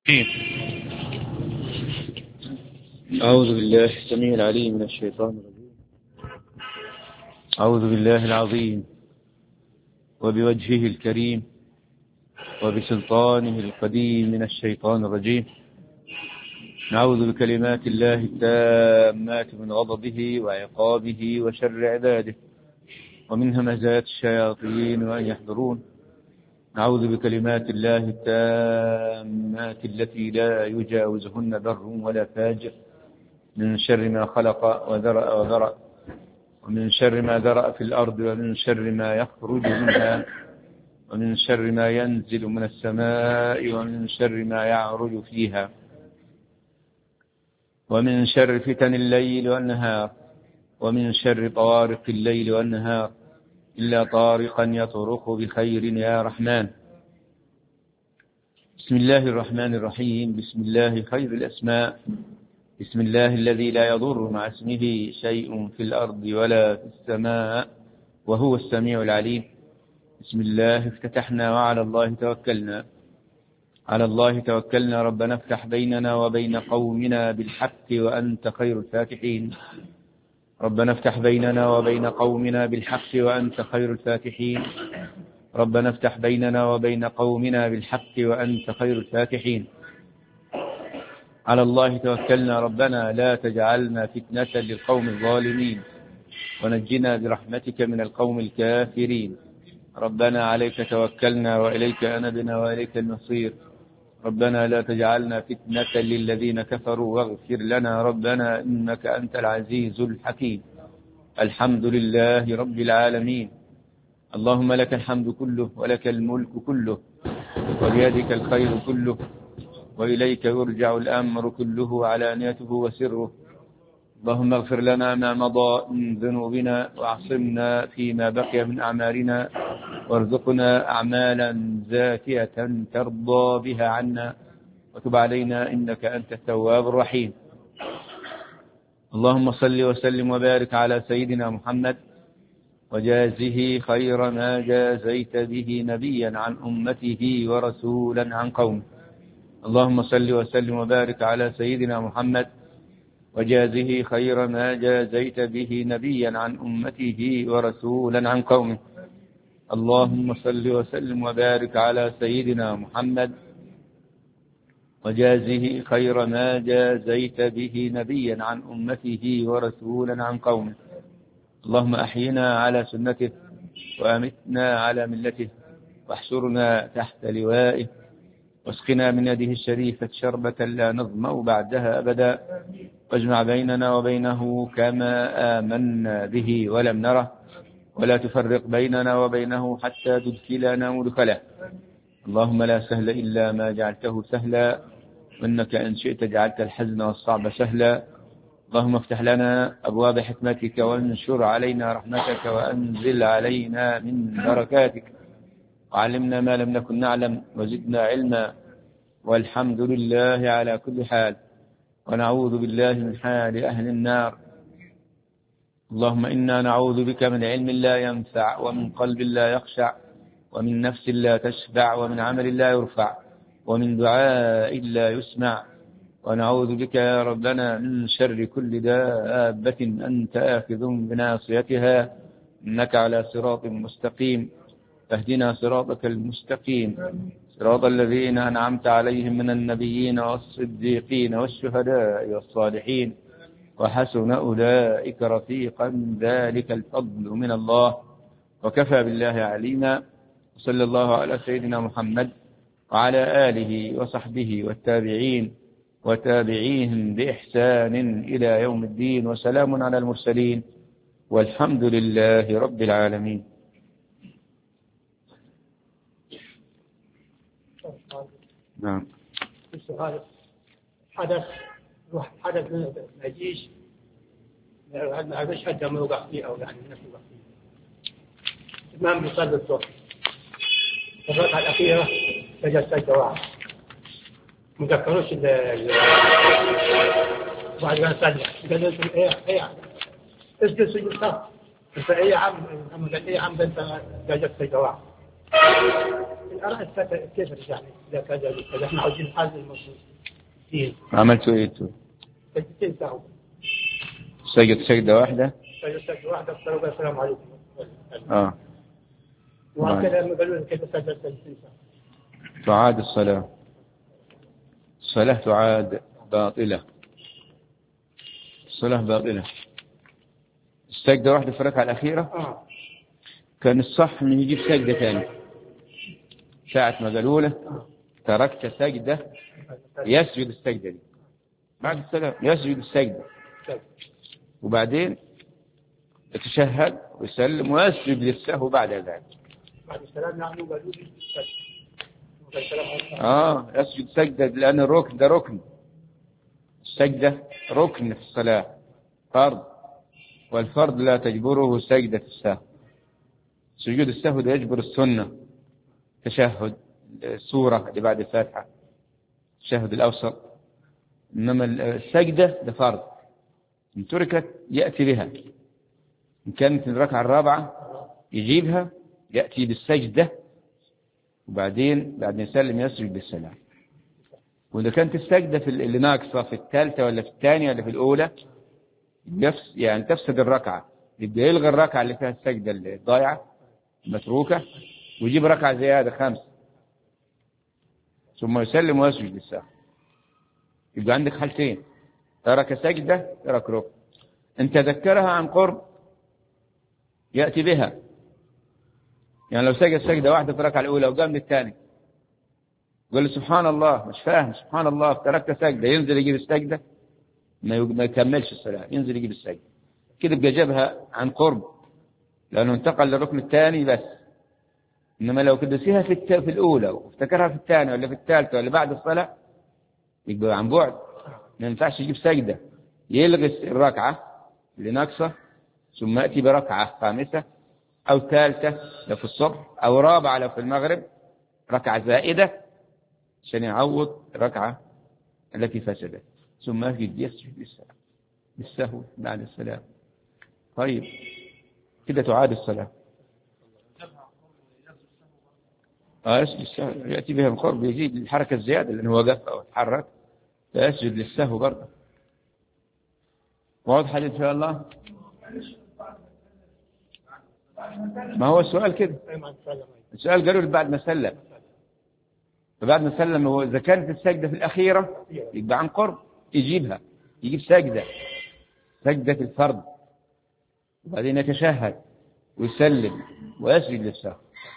أعوذ بالله السميع العليم من الشيطان الرجيم. أعوذ بالله العظيم وبوجهه الكريم وبسلطانه القديم من الشيطان الرجيم. نعوذ بكلمات الله التامات من غضبه وعقابه وشر عباده ومن همزات الشياطين وأن يحضرون. نعوذ بكلمات الله التامات التي لا يجاوزهن بر ولا فاجر من شر ما خلق وذرأ ومن شر ما ذرأ في الأرض ومن شر ما يخرج منها ومن شر ما ينزل من السماء ومن شر ما يعرج فيها ومن شر فتن الليل والنهار ومن شر طوارق الليل والنهار إلا طارقا يطرق بخير يا رحمن. بسم الله الرحمن الرحيم. بسم الله خير الأسماء. بسم الله الذي لا يضر مع اسمه شيء في الأرض ولا في السماء وهو السميع العليم. بسم الله افتتحنا وعلى الله توكلنا. على الله توكلنا. ربنا افتح بيننا وبين قومنا بالحق وأنت خير الفاتحين. ربنا افتح بيننا وبين قومنا بالحق وأنت خير الفاتحين. ربنا افتح بيننا وبين قومنا بالحق وأنت خير الفاتحين. على الله توكلنا. ربنا لا تجعلنا فتنة للقوم الظالمين ونجنا برحمتك من القوم الكافرين. ربنا عليك توكلنا وإليك أنبنا وإليك المصير. ربنا لا تجعلنا فتنة للذين كفروا واغفر لنا ربنا إنك أنت العزيز الحكيم. الحمد لله رب العالمين. اللهم لك الحمد كله ولك الملك كله وبيدك الخير كله وإليك يرجع الأمر كله علانيته وسره. اللهم اغفر لنا ما مضى من ذنوبنا واعصمنا فيما بقي من أعمالنا وارزقنا أعمالا زاكية ترضى بها عنا وتب علينا إنك أنت التواب الرحيم. اللهم صل وسلم وبارك على سيدنا محمد وجازه خير ما جازيت به نبيا عن أمته ورسولا عن قومه. اللهم صل وسلم وبارك على سيدنا محمد وجازه خير ما جازيت به نبيا عن أمته ورسولا عن قومه. اللهم صل وسلم وبارك على سيدنا محمد وجازه خير ما جازيت به نبيا عن أمته ورسولا عن قومه. اللهم أحينا على سنته وأمتنا على ملته واحشرنا تحت لوائه واسقنا من يده الشريفة شربة لا نظمأ بعدها أبدا واجمع بيننا وبينه كما آمنا به ولم نره ولا تفرق بيننا وبينه حتى تدخلنا مدخله. اللهم لا سهل إلا ما جعلته سهلا وإنك إن شئت جعلت الحزن والصعب سهلا. اللهم افتح لنا أبواب حكمتك وانشر علينا رحمتك وأنزل علينا من بركاتك وعلمنا ما لم نكن نعلم وزدنا علما والحمد لله على كل حال ونعوذ بالله من حال أهل النار. اللهم إنا نعوذ بك من علم لا ينفع ومن قلب لا يخشع ومن نفس لا تشبع ومن عمل لا يرفع ومن دعاء لا يسمع. ونعوذ بك يا ربنا من شر كل دابة أنت آخذ بناصيتها إنك على صراط مستقيم. فاهدنا صراطك المستقيم صراط الذين أنعمت عليهم من النبيين والصديقين والشهداء والصالحين وحسن أولئك رفيقا ذلك الفضل من الله وكفى بالله عليما. صلى الله على سيدنا محمد وعلى آله وصحبه والتابعين وتابعيهم بإحسان إلى يوم الدين وسلام على المرسلين والحمد لله رب العالمين. نعم. السؤال حدث من الجيش ما بيشهد ما يوقع فيه أو يعني نفسه يوقع فيه. الإمام بيصلي الظهر الركعة الأخيرة سجد سجدة واحدة ما ذكروش بعد ما صلى قال له إيه اسجد سجود صح أنت إيه يا عم قال إيه يا عم أنت سجدت سجدة واحدة الآراء كيف يعني إذا كذا إحنا عاوزين هذا الموضوع الدين. عملتوا إيه أنتوا؟ سجدتين سهوا. سجدة واحدة. سجدة واحدة قالوا السلام عليكم. وهكذا لما قالوا كيف سجدت سجدتين سهوا. تعاد الصلاة تعاد باطلة. الصلاة باطلة. السجدة واحدة في الركعة الأخيرة. كان الصح إنه يجيب سجدة ثانية. ساعة ما قالوا له تركت سجدة يسجد السجدة دي بعد السلام، يسجد السجدة وبعدين يتشهد ويسلم ويسجد للسهو بعد ذلك. بعد السلام نحن قالوا لي يسجد سجدة لأن الركن ده ركن. السجدة ركن في الصلاة فرض، والفرض لا تجبره سجدة السهو. سجود السهو ده يجبر السنة، تشهد السورة اللي بعد الفاتحة، التشهد الأوسط. إنما السجدة ده فرض، إن تركت يأتي بها. إن كانت الركعة الرابعة يجيبها يأتي بالسجدة وبعدين بعد ما يسلم يسجد بالسلام. وإذا كانت السجدة في اللي ناقصة في الثالثة ولا في الثانية ولا في الأولى يعني تفسد الركعة، يبقى يلغي الركعة اللي فيها السجدة الضايعة المتروكة ويجيب ركعة زيادة 5 ثم يسلم ويسجد للسهو. يبقى عندك حالتين: ترك سجدة، ترك ركن. إن تذكرها عن قرب يأتي بها. يعني لو سجد سجدة واحدة في الركعة الأولى وقام للثاني قال له سبحان الله، مش فاهم سبحان الله، تركت سجدة، ينزل يجيب السجدة، ما يكملش الصلاة، ينزل يجيب السجدة كده. بقى جابها عن قرب لأنه انتقل للركن الثاني بس. إنما لو كدسيها في الأولى وافتكرها في الثانية ولا في الثالثة ولا بعد الصلاة يبقى عن بعد، ما ينفعش يجيب سجدة. يلغي الركعة اللي ناقصة ثم يأتي بركعة 5 أو 3 لو في الصبح أو 4 لو في المغرب، ركعة زائدة عشان يعوض الركعة التي فسدت، ثم يسجد للسهو بعد السلام. طيب كده تعاد الصلاة. يسجد للسهو، يأتي بها القرب، يزيد الحركة الزيادة لأنه وقف أو اتحرك فيسجد للسهو برضه. واضح إن شاء الله؟ ما هو السؤال كده، السؤال قالوا لي بعد ما سلم، فبعد ما سلم هو إذا كانت السجدة في الأخيرة يبقى عن قرب يجيبها، يجيب سجدة الفرض وبعدين يتشهد ويسلم ويسجد للسهو.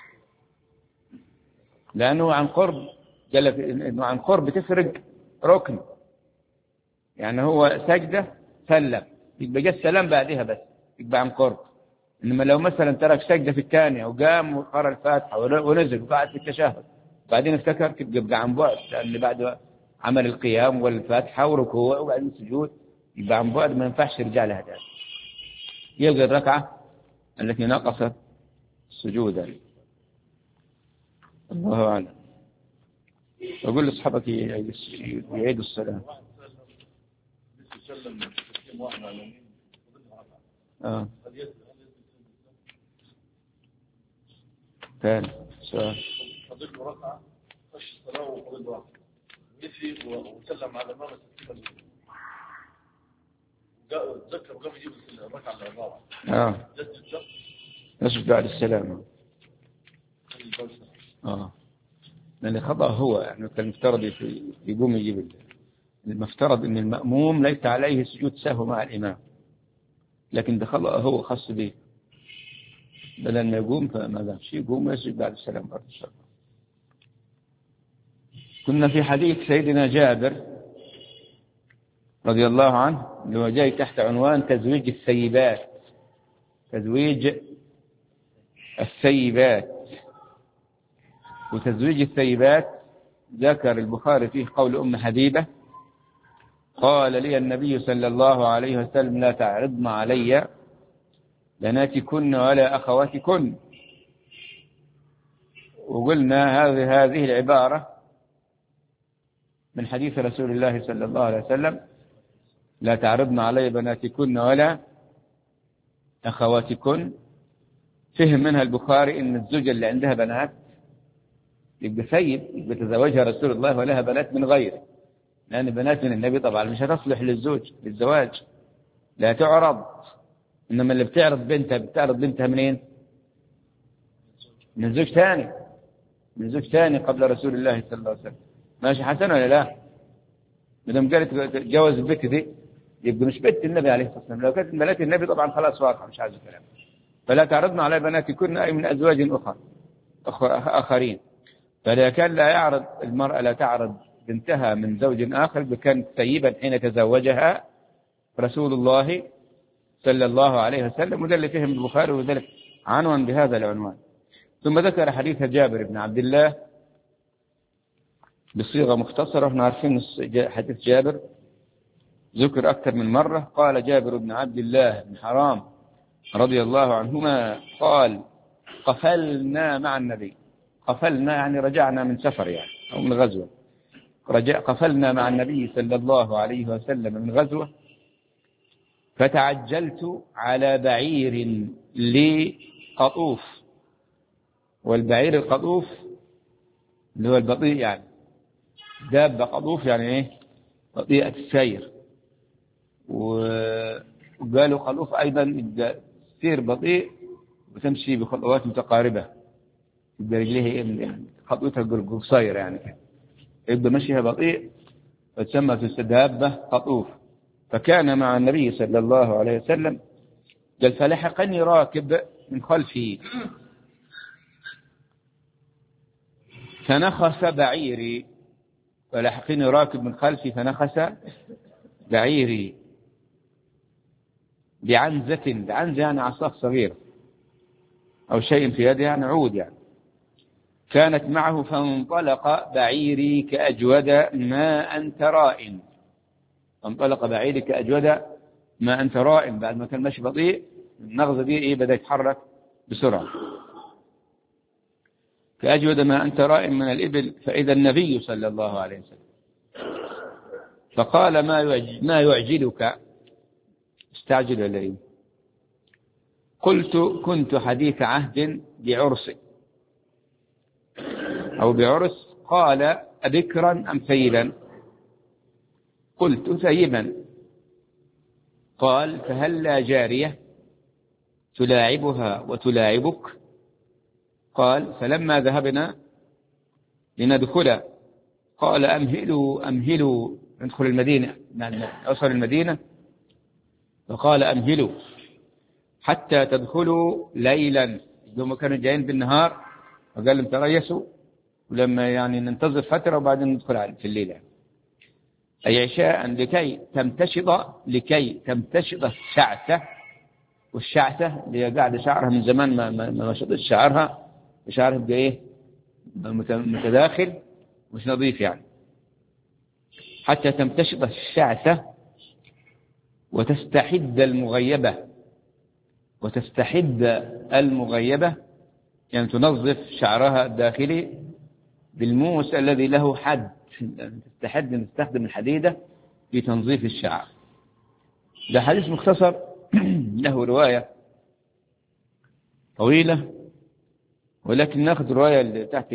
لأنه عن قرب قال لك إنه عن قرب تفرق ركن، يعني هو سجدة سلم يبقى جاء السلام بعدها بس يبقى عن قرب. إنما لو مثلا ترك سجدة في الثانية وقام وقرأ الفاتحة ونزل وقعد في التشهد بعدين افتكر يبقى عن بعد، لأن بعد عمل القيام والفاتحة وركوع وبعدين السجود يبقى عن بعد، ما ينفعش يرجع لها تاني، يلغي الركعة التي نقصت سجودا. الله أعلم. أقول لأصحابك يعيدوا السلام. ثاني سؤال. فضل ركعة خش الصلاة وفضل ركعة نسي وسلم على الإمام تذكر وقام يجيب الركعة الرابعة. يسجد بعد السلام. لأن خطأ هو يعني كان المفترض يقوم يجيب. المفترض أن المأموم ليس عليه سجود سهو مع الإمام، لكن ده خطأ هو خاص به، بدل ما يقوم فما دامش يقوم ويسجد بعد السلام برضه إن شاء الله. كنا في حديث سيدنا جابر رضي الله عنه اللي هو جاي تحت عنوان تزويج الثيبات. تزويج الثيبات. وتزويج الثيبات ذكر البخاري فيه قول أم حبيبة قال لي النبي صلى الله عليه وسلم لا تعرضن علي بناتكن ولا أخواتكن. وقلنا هذه العبارة من حديث رسول الله صلى الله عليه وسلم لا تعرضن علي بناتكن ولا أخواتكن، فهم منها البخاري إن الزوجة اللي عندها بنات يبقى سيد، يبقى تزوجها رسول الله ولها بنات من غيره، لأن بنات من النبي طبعا مش هتصلح للزواج، لا تعرض. إنما اللي بتعرض بنتها منين؟ من زوج ثاني، من زوج ثاني قبل رسول الله صلى الله عليه وسلم. ماشي حسن ولا لا؟ مدام قالت تجوز البنت دي يبقى مش بنت النبي عليه الصلاة والسلام. لو كانت بنات النبي طبعا خلاص واقع، مش عايز الكلام. فلا تعرضن على بناتكن أي من أزواج آخرين. فإذا كان لا يعرض المرأة، لا تعرض بنتها من زوج آخر، كانت سيبا حين تزوجها رسول الله صلى الله عليه وسلم. وده اللي فهم البخاري، وذلك عنوان بهذا العنوان. ثم ذكر حديث جابر بن عبد الله بصيغة مختصرة. احنا عارفين حديث جابر ذكر أكثر من مرة. قال جابر بن عبد الله بن حرام رضي الله عنهما قال: قفلنا مع النبي. قفلنا يعني رجعنا من سفر يعني أو من غزوة. قفلنا مع النبي صلى الله عليه وسلم من غزوة، فتعجلت على بعير لي قطوف. والبعير القطوف اللي هو البطيء، يعني دابة قطوف يعني ايه؟ بطيئة السير. وقالوا قطوف أيضا تسير بطيء وتمشي بخطوات متقاربة، يبقى رجليه يعني خطوتها قصير يعني، يبقى مشيها بطيء، فتسمى في دابة قطوف. فكان مع النبي صلى الله عليه وسلم قال: فلحقني راكب من خلفي فنخس بعيري. فلحقني راكب من خلفي فنخس بعيري بعنزة. بعنزة يعني عصا صغير أو شيء في يده، يعني عود يعني، كانت معه. فانطلق بعيري كأجود ماء تراء. فانطلق بعيري كأجود ماء تراء. بعد ما كان ماشي بطيء، النغزة دي إيه؟ بدأ يتحرك بسرعة. كأجود ماء تراء من الإبل. فإذا النبي صلى الله عليه وسلم فقال: ما يعجلك؟ استعجل ولا إيه؟ قلت: كنت حديث عهد بعرس أو بعرس. قال: أبكرا أم ثيبا؟ قلت: ثيبا. قال: فهل لا جارية تلاعبها وتلاعبك؟ قال: فلما ذهبنا لندخل قال: أمهلوا ندخل المدينة، أوصل المدينة. فقال: أمهلوا حتى تدخلوا ليلا. هم كانوا جايين بالنهار، فقال لهم تريسوا، ولما يعني ننتظر فترة وبعدين ندخل في الليلة، أي عشاء، لكي تمتشط الشعثة. والشعثة اللي هي قاعدة شعرها من زمان ما شطت شعرها بقى إيه؟ متداخل مش نظيف يعني. حتى تمتشط الشعثة وتستحد المغيبة، يعني تنظف شعرها الداخلي بالموس الذي له حد. تستحد، نستخدم الحديدة في تنظيف الشعر. ده حديث مختصر له رواية طويلة، ولكن ناخذ رواية اللي تحت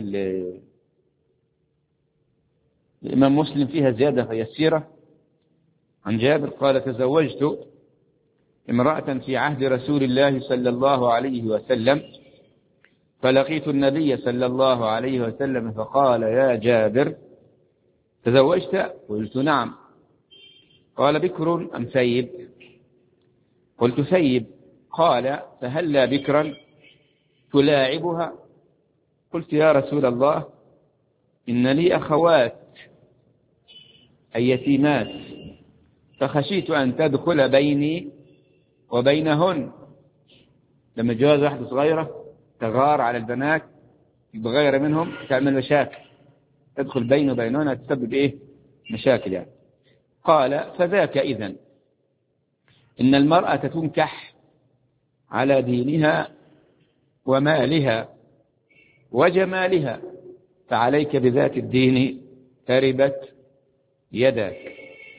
الإمام مسلم فيها زيادة يسيرة. عن جابر قال: تزوجت امرأة في عهد رسول الله صلى الله عليه وسلم، فلقيت النبي صلى الله عليه وسلم فقال: يا جابر تزوجت؟ قلت: نعم. قال: بكر أم ثيب؟ قلت: ثيب. قال: فهلا بكرا تلاعبها؟ قلت: يا رسول الله إن لي أخوات أي يتيمات، فخشيت أن تدخل بيني وبينهن. لما جواز واحدة صغيرة تغار على البنات، بغير منهم، تعمل مشاكل، تدخل بينه وبينهن، تسبب إيه؟ مشاكل يعني. قال: فذاك إذن إن المرأة تنكح على دينها ومالها وجمالها، فعليك بذات الدين تربت يدك.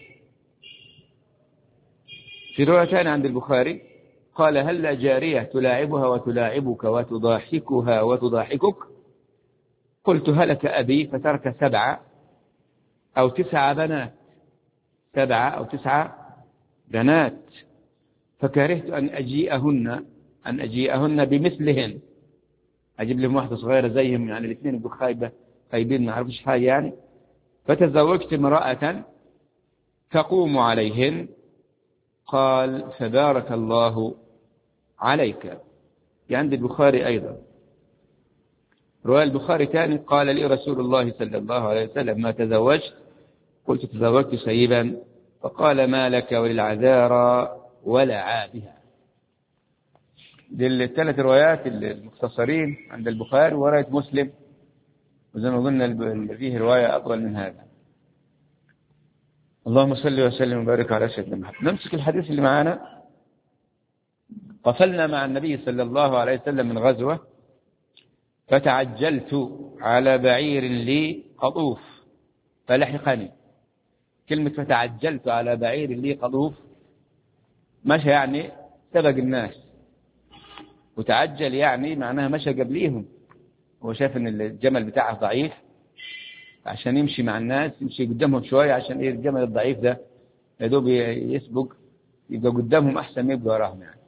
في رواية عند البخاري قال: هل جارية تلاعبها وتلاعبك وتضاحكها وتضاحكك؟ قلت هلك أبي فترك 7 أو 9 بنات، 7 أو 9 بنات، فكرهت أن أجيئهن بمثلهن، أجيب لهم واحدة صغيرة زيهم، يعني الاثنين يبقوا خايبين ما عرفوش حاجة يعني. فتزوجت امرأة تقوم عليهن. قال فبارك الله عليك. عند البخاري أيضا رواية البخاري ثاني قال لي رسول الله صلى الله عليه وسلم ما تزوجت؟ قلت تزوجت سيبا، فقال ما لك وللعذارى ولا عابها. دي الثلاث روايات المختصرين عند البخاري ورواية مسلم، وزي ما قلنا فيه رواية أطول من هذا. اللهم صل وسلم وبارك على سيدنا محمد. نمسك الحديث اللي معنا. قفلنا مع النبي صلى الله عليه وسلم من غزوة، فتعجلت على بعير لي قطوف فلحقني. كلمة فتعجلت على بعير لي قطوف، مشى يعني سبق الناس، وتعجل يعني معناها مشى قبليهم. هو شاف ان الجمل بتاعه ضعيف، عشان يمشي مع الناس يمشي قدامهم شوية، عشان ايه الجمل الضعيف ده يدوب يسبق، يبقى قدامهم احسن ما يبقى وراهم يعني.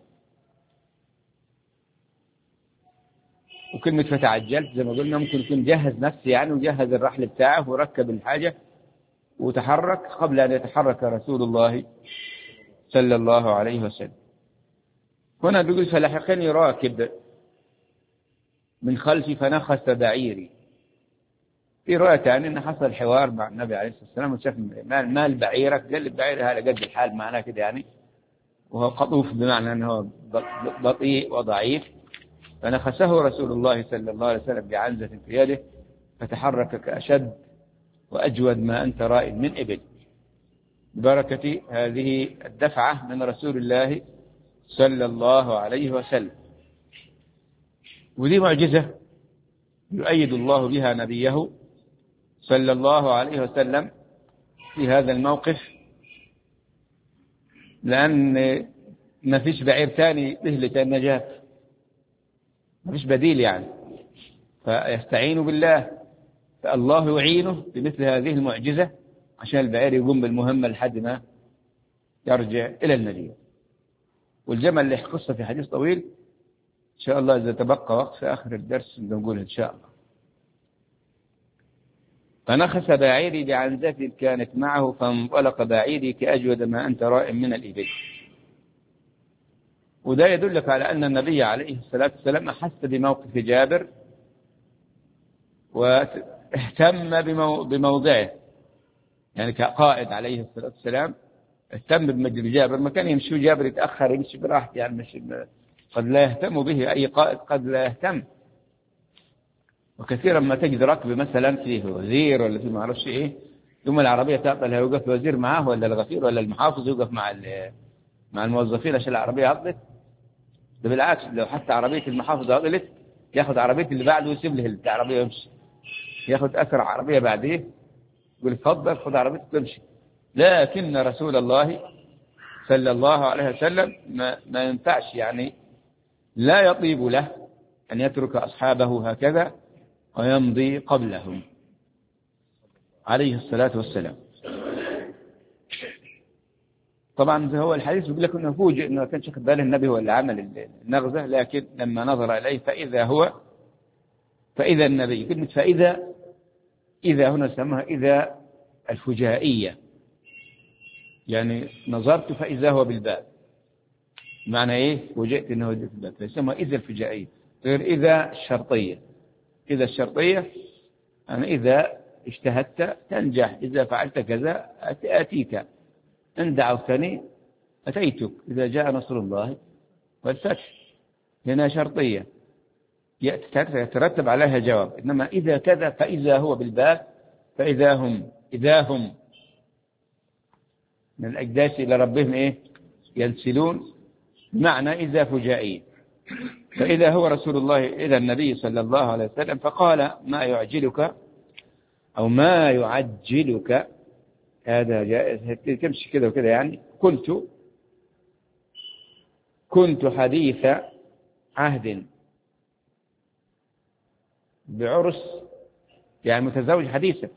وكلمة فتعجلت زي ما قلنا ممكن يكون جهز نفسه يعني، وجهز الرحل بتاعه وركب الحاجة وتحرك قبل أن يتحرك رسول الله صلى الله عليه وسلم. هنا بيقول فلحقني راكب من خلفي فنخس بعيري. في رواية ثانية أن حصل حوار مع النبي عليه الصلاة والسلام وشاف مال بعيرك، قال البعير هذا قد الحال معناه كده يعني، وهو قطوف بمعنى أنه بطيء وضعيف. فنخسه رسول الله صلى الله عليه وسلم بعنزة في يده، فتحرك كأشد وأجود ما أنت رائد من إبل، ببركة هذه الدفعة من رسول الله صلى الله عليه وسلم. ودي معجزة يؤيد الله بها نبيه صلى الله عليه وسلم في هذا الموقف، لأن ما فيش بعير ثاني مهلة النجاة، ما فيش بديل يعني، فيستعين بالله، فالله يعينه بمثل هذه المعجزة عشان البعير يقوم بالمهمة لحد ما يرجع إلى المدينة. والجمل اللي قصة في حديث طويل إن شاء الله إذا تبقى وقت في آخر الدرس نقول إن شاء الله. فنخس بعيري بعنزة كانت معه، فانطلق بعيري كأجود ما أنت رائم من الإبل. وده يدلك على أن النبي عليه الصلاة والسلام أحس بموقف جابر واهتم بموضعه، يعني كقائد عليه الصلاة والسلام اهتم بمجد جابر. ما كان يمشي جابر يتأخر يمشي براحته يعني، مش قد لا يهتم به أي قائد، قد لا يهتم. وكثيرا ما تجد ركب مثلا فيه وزير ولا فيه ما أعرفش إيه، ثم العربية تعطل يوقف الوزير معه ولا الغفير ولا المحافظ يوقف مع الموظفين عشان العربية عطلت. ده بالعكس، لو حتى عربية المحافظ عطلت ياخذ عربية اللي بعده ويسيب له العربية ويمشي، ياخذ أسرع عربية بعديه يقول اتفضل خذ عربيتك وامشي. لكن رسول الله صلى الله عليه وسلم ما ينفعش يعني، لا يطيب له أن يترك أصحابه هكذا ويمضي قبلهم عليه الصلاة والسلام. طبعا هو الحديث يقول لك أنه فوجئ أنه كان شاخد باله النبي هو اللي عمل النغزة، لكن لما نظر إليه فإذا النبي. كلمة إذا هنا سموها إذا الفجائية، يعني نظرت فإذا هو بالباب، معنى إيه فوجئت أنه بالباب، فيسموها إذا الفجائية غير إذا الشرطية. إذا الشرطية أنا إذا اجتهدت تنجح، إذا فعلت كذا أتيك، إن دعوتني أتيتك، إذا جاء نصر الله والفتح. هنا شرطية يترتب عليها جواب. إنما إذا كذا فإذا هو بالباب، فإذا هم من الأجداث إلى ربهم إيه ينسلون، معنى إذا فجائي. فإذا هو رسول الله إلى النبي صلى الله عليه وسلم، فقال ما يعجلك أو ما يعجلك، هذا جائز تمشي كذا وكذا يعني. كنت حديث عهد بعرس يعني متزوج حديثا.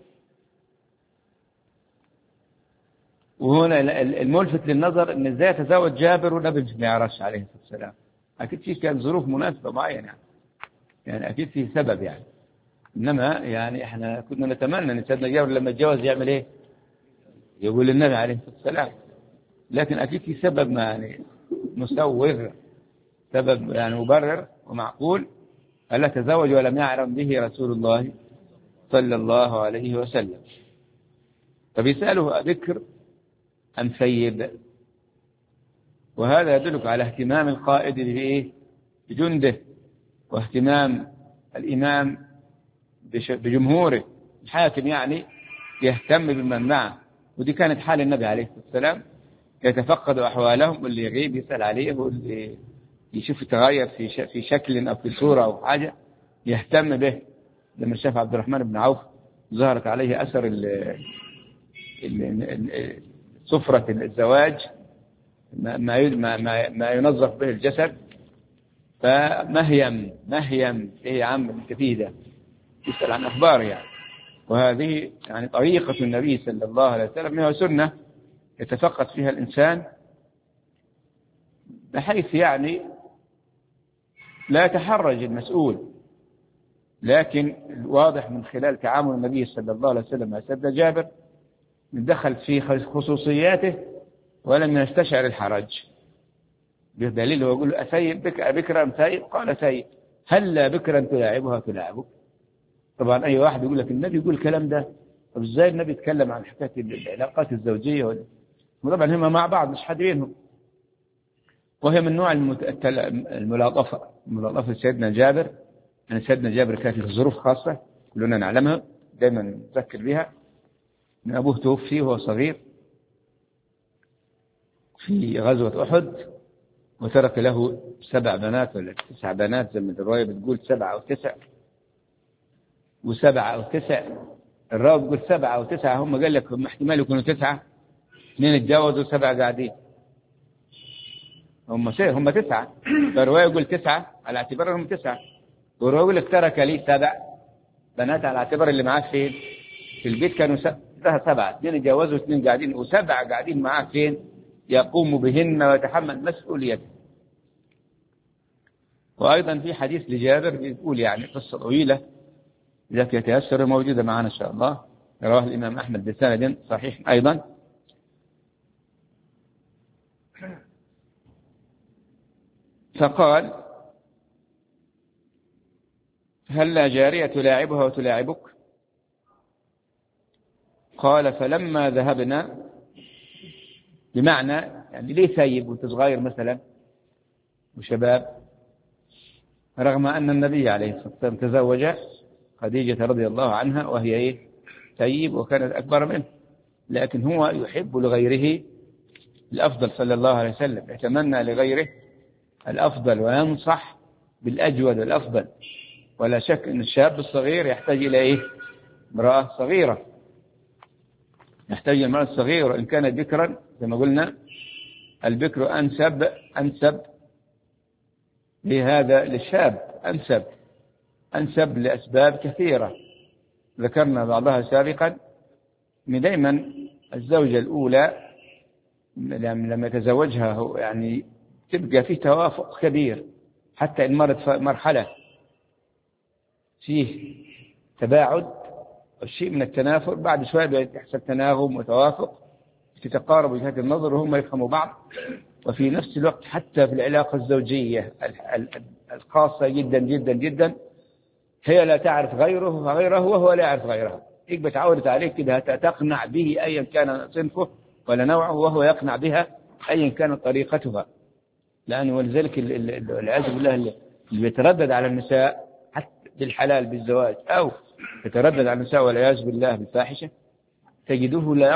وهنا الملفت للنظر ان ازاي تزوج جابر والنبي ما يعرفش عليه الصلاه والسلام. اكيد في كان ظروف مناسبه معينه يعني اكيد في سبب يعني. انما يعني احنا كنا نتمنى ان سيدنا جابر لما يتجوز يعمل ايه؟ يقول للنبي عليه الصلاه والسلام. لكن اكيد في سبب ما يعني مسوغ، سبب يعني مبرر ومعقول الا تزوج ولم يعلم به رسول الله صلى الله عليه وسلم. فبيساله ذكر أم ثيب؟ وهذا يدلك على اهتمام القائد بجنده، واهتمام الإمام بجمهوره. الحاكم يعني يهتم بمن معه، ودي كانت حال النبي عليه الصلاة والسلام، يتفقد أحوالهم، واللي يغيب يسأل عليه، واللي يشوف يتغير في شكل أو في صورة أو حاجة يهتم به. لما شاف عبد الرحمن بن عوف ظهرت عليه أثر صفرة الزواج، ما ينظف به الجسد، فمهيم إيه يا عم انت فيه ده، يسأل عن أخباره يعني. وهذه يعني طريقة النبي صلى الله عليه وسلم، هي سنة يتفقد فيها الإنسان بحيث يعني لا يتحرج المسؤول. لكن الواضح من خلال تعامل النبي صلى الله عليه وسلم مع سيدنا جابر دخل في خصوصياته ولم يستشعر الحرج، بدليل هو يقول له أثيب بكرا أم ثيب؟ قال ثيب. هل بكرا تلاعبها تلاعبك؟ طبعا أي واحد يقول لك النبي يقول الكلام ده، طب إزاي النبي يتكلم عن حكاية العلاقات الزوجية؟ وطبعا هم مع بعض مش حد بينهم، وهي من نوع الملاطفة سيدنا جابر. يعني سيدنا جابر كانت له ظروف خاصة كلنا نعلمها، دائما نذكر بها. من أبوه توفي وهو صغير في غزوة أحد، وترك له 7 بنات ولا 9 بنات، زي ما الرواية بتقول 7 أو 9 و7 أو 9. الرواية بتقول 7 أو 9، هم قال لك هم احتمال يكونوا 9، 2 اتجوزوا 7 قاعدين، هم 9. فالرواية يقول 9 على اعتبار انهم 9، والرواية يقول لك ترك لي 7 بنات على اعتبار اللي معاه فين في البيت كانوا 7، 2 اتجوزوا 2 قاعدين، و7 قاعدين معاه فين يقوم بهن ويتحمل مسؤوليته. وأيضا في حديث لجابر بيقول يعني قصة طويلة إذا يتيسر موجودة معنا إن شاء الله، رواه الإمام أحمد بسند صحيح أيضا. فقال هل لا جارية تلاعبها وتلاعبك؟ قال فلما ذهبنا، بمعنى يعني ليه ثيب وانت صغير مثلا وشباب، رغم أن النبي عليه الصلاة والسلام تزوج خديجة رضي الله عنها وهي ثيب وكانت أكبر منه، لكن هو يحب لغيره الأفضل صلى الله عليه وسلم، يتمنى لغيره الأفضل وينصح بالأجود والأفضل. ولا شك أن الشاب الصغير يحتاج إلى امرأة صغيرة، يحتاج إلى امرأة صغيرة. إن كانت ذكرا زي ما قلنا البكر أنسب لهذا للشاب، أنسب لأسباب كثيرة ذكرنا بعضها سابقا. من دائما الزوجة الأولى لما يتزوجها هو يعني تبقى فيه توافق كبير، حتى إن مرت مرحلة فيه تباعد أو شيء من التنافر، بعد شوية بيحصل تناغم وتوافق، تتقارب وجهات النظر وهم يفهموا بعض. وفي نفس الوقت حتى في العلاقة الزوجية الخاصة جدا جدا جدا، هي لا تعرف غيره وهو لا يعرف غيرها، يبقى تعودت عليه كده تقنع به أيا كان صنفه ولا نوعه، وهو يقنع بها أيا كانت طريقتها. لأنه ولذلك العياذ بالله اللي بيتردد على النساء حتى بالحلال بالزواج، أو يتردد على النساء والعياذ بالله بالفاحشة، تجده لا